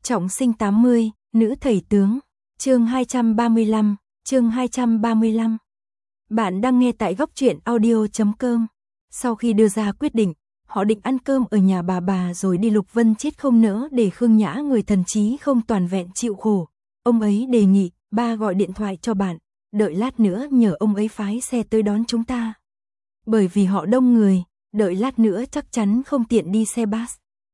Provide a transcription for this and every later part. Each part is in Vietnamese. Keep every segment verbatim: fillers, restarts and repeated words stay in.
Trọng sinh tám mươi, nữ thầy tướng. Chương hai trăm ba mươi lăm, chương hai trăm ba mươi lăm. Bạn đang nghe tại góc truyện audio chấm com. Sau khi đưa ra quyết định, họ định ăn cơm ở nhà bà bà rồi đi. Lục Vân chết không nỡ để Khương Nhã, người thần trí không toàn vẹn, chịu khổ. Ông ấy đề nghị, ba gọi điện thoại cho bạn, đợi lát nữa nhờ ông ấy phái xe tới đón chúng ta. Bởi vì họ đông người, đợi lát nữa chắc chắn không tiện đi xe bus.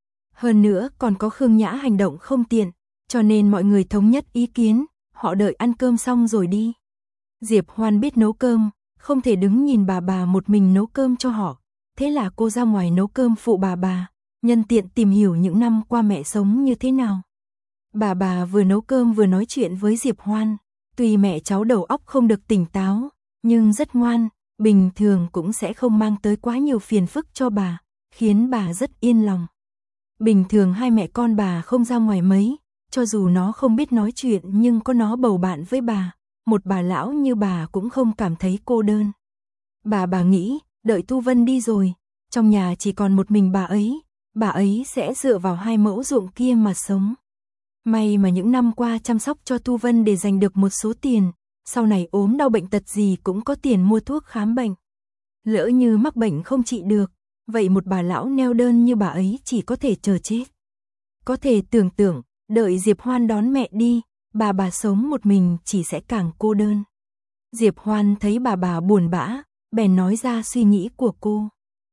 Hơn nữa còn có Khương Nhã hành động không tiện, cho nên mọi người thống nhất ý kiến, họ đợi ăn cơm xong rồi đi. Diệp Hoan biết nấu cơm, không thể đứng nhìn bà bà một mình nấu cơm cho họ, thế là cô ra ngoài nấu cơm phụ bà bà, nhân tiện tìm hiểu những năm qua mẹ sống như thế nào. Bà bà vừa nấu cơm vừa nói chuyện với Diệp Hoan, tuy mẹ cháu đầu óc không được tỉnh táo, nhưng rất ngoan, bình thường cũng sẽ không mang tới quá nhiều phiền phức cho bà, khiến bà rất yên lòng. Bình thường hai mẹ con bà không ra ngoài mấy, cho dù nó không biết nói chuyện nhưng có nó bầu bạn với bà, một bà lão như bà cũng không cảm thấy cô đơn. Bà bà nghĩ, đợi Thu Vân đi rồi, trong nhà chỉ còn một mình bà ấy, bà ấy sẽ dựa vào hai mẫu ruộng kia mà sống. May mà những năm qua chăm sóc cho Thu Vân để dành được một số tiền, sau này ốm đau bệnh tật gì cũng có tiền mua thuốc khám bệnh. Lỡ như mắc bệnh không trị được, vậy một bà lão neo đơn như bà ấy chỉ có thể chờ chết. Có thể tưởng tượng, đợi Diệp Hoan đón mẹ đi, bà bà sống một mình chỉ sẽ càng cô đơn. Diệp Hoan thấy bà bà buồn bã, bèn nói ra suy nghĩ của cô.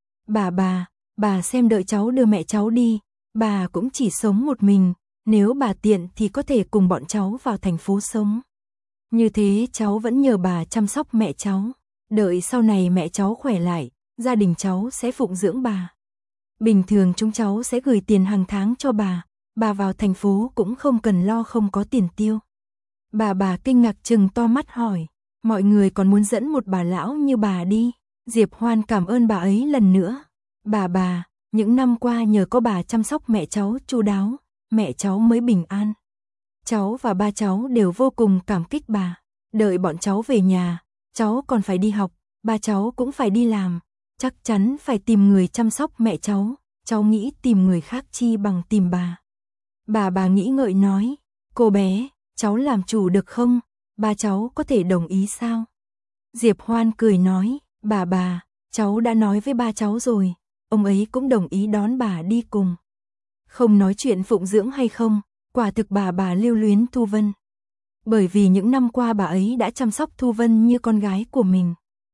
Bà bà, bà xem đợi cháu đưa mẹ cháu đi, bà cũng chỉ sống một mình, nếu bà tiện thì có thể cùng bọn cháu vào thành phố sống. Như thế cháu vẫn nhờ bà chăm sóc mẹ cháu, đợi sau này mẹ cháu khỏe lại, gia đình cháu sẽ phụng dưỡng bà. Bình thường chúng cháu sẽ gửi tiền hàng tháng cho bà, bà vào thành phố cũng không cần lo không có tiền tiêu. Bà bà kinh ngạc trừng to mắt hỏi, mọi người còn muốn dẫn một bà lão như bà đi? Diệp Hoan cảm ơn bà ấy lần nữa. Bà bà, những năm qua nhờ có bà chăm sóc mẹ cháu chu đáo, mẹ cháu mới bình an. Cháu và ba cháu đều vô cùng cảm kích bà. Đợi bọn cháu về nhà, cháu còn phải đi học, ba cháu cũng phải đi làm. Chắc chắn phải tìm người chăm sóc mẹ cháu, cháu nghĩ tìm người khác chi bằng tìm bà. Bà bà nghĩ ngợi nói, cô bé, cháu làm chủ được không? Ba cháu có thể đồng ý sao? Diệp Hoan cười nói, bà bà, cháu đã nói với ba cháu rồi, ông ấy cũng đồng ý đón bà đi cùng. Không nói chuyện phụng dưỡng hay không, quả thực bà bà lưu luyến Thu Vân. Bởi vì những năm qua bà ấy đã chăm sóc Thu Vân như con gái của mình.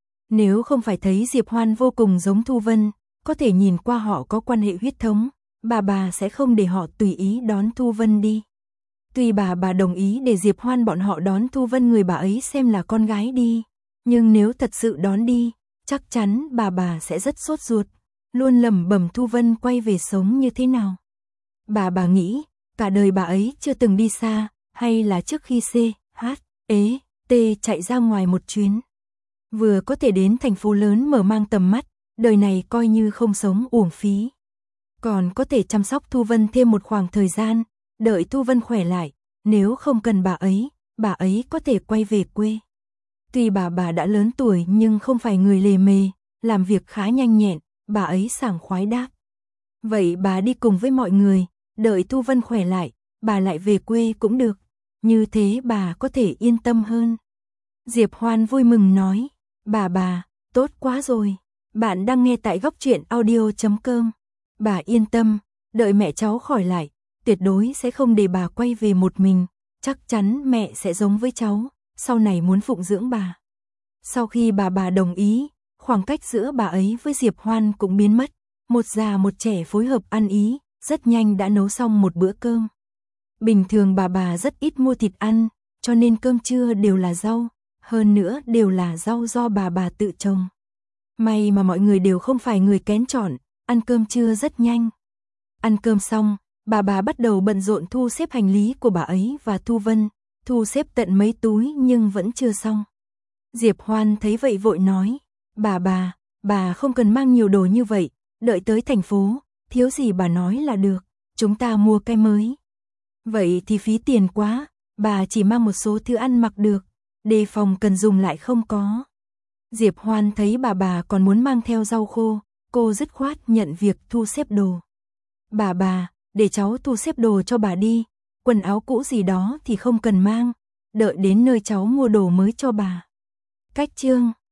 Nếu không phải thấy Diệp Hoan vô cùng giống Thu Vân, có thể nhìn qua họ có quan hệ huyết thống, bà bà sẽ không để họ tùy ý đón Thu Vân đi. Tuy bà bà đồng ý để Diệp Hoan bọn họ đón Thu Vân người bà ấy xem là con gái đi, nhưng nếu thật sự đón đi, chắc chắn bà bà sẽ rất sốt ruột, luôn lẩm bẩm Thu Vân quay về sống như thế nào. Bà bà nghĩ, cả đời bà ấy chưa từng đi xa, hay là trước khi C, H, E, T chạy ra ngoài một chuyến. Vừa có thể đến thành phố lớn mở mang tầm mắt, đời này coi như không sống uổng phí. Còn có thể chăm sóc Thu Vân thêm một khoảng thời gian, đợi Thu Vân khỏe lại, nếu không cần bà ấy, bà ấy có thể quay về quê. Tuy bà bà đã lớn tuổi nhưng không phải người lề mề, làm việc khá nhanh nhẹn, bà ấy sảng khoái đáp. Vậy bà đi cùng với mọi người, đợi Thu Vân khỏe lại, bà lại về quê cũng được, như thế bà có thể yên tâm hơn. Diệp Hoan vui mừng nói, bà bà, tốt quá rồi, bạn đang nghe tại góc truyện audio chấm com. Bà yên tâm, đợi mẹ cháu khỏi lại, tuyệt đối sẽ không để bà quay về một mình, chắc chắn mẹ sẽ giống với cháu, sau này muốn phụng dưỡng bà. Sau khi bà bà đồng ý, khoảng cách giữa bà ấy với Diệp Hoan cũng biến mất, một già một trẻ phối hợp ăn ý, rất nhanh đã nấu xong một bữa cơm. Bình thường bà bà rất ít mua thịt ăn, cho nên cơm trưa đều là rau, hơn nữa đều là rau do bà bà tự trồng. May mà mọi người đều không phải người kén chọn, ăn cơm trưa rất nhanh. Ăn cơm xong, bà bà bắt đầu bận rộn thu xếp hành lý của bà ấy và Thu Vân, thu xếp tận mấy túi nhưng vẫn chưa xong. Diệp Hoan thấy vậy vội nói, bà bà, bà không cần mang nhiều đồ như vậy, đợi tới thành phố, thiếu gì bà nói là được, chúng ta mua cái mới. Vậy thì phí tiền quá, bà chỉ mang một số thứ ăn mặc được, đề phòng cần dùng lại không có. Diệp Hoan thấy bà bà còn muốn mang theo rau khô, cô dứt khoát nhận việc thu xếp đồ. Bà bà, để cháu thu xếp đồ cho bà đi, quần áo cũ gì đó thì không cần mang, đợi đến nơi cháu mua đồ mới cho bà. Cách chương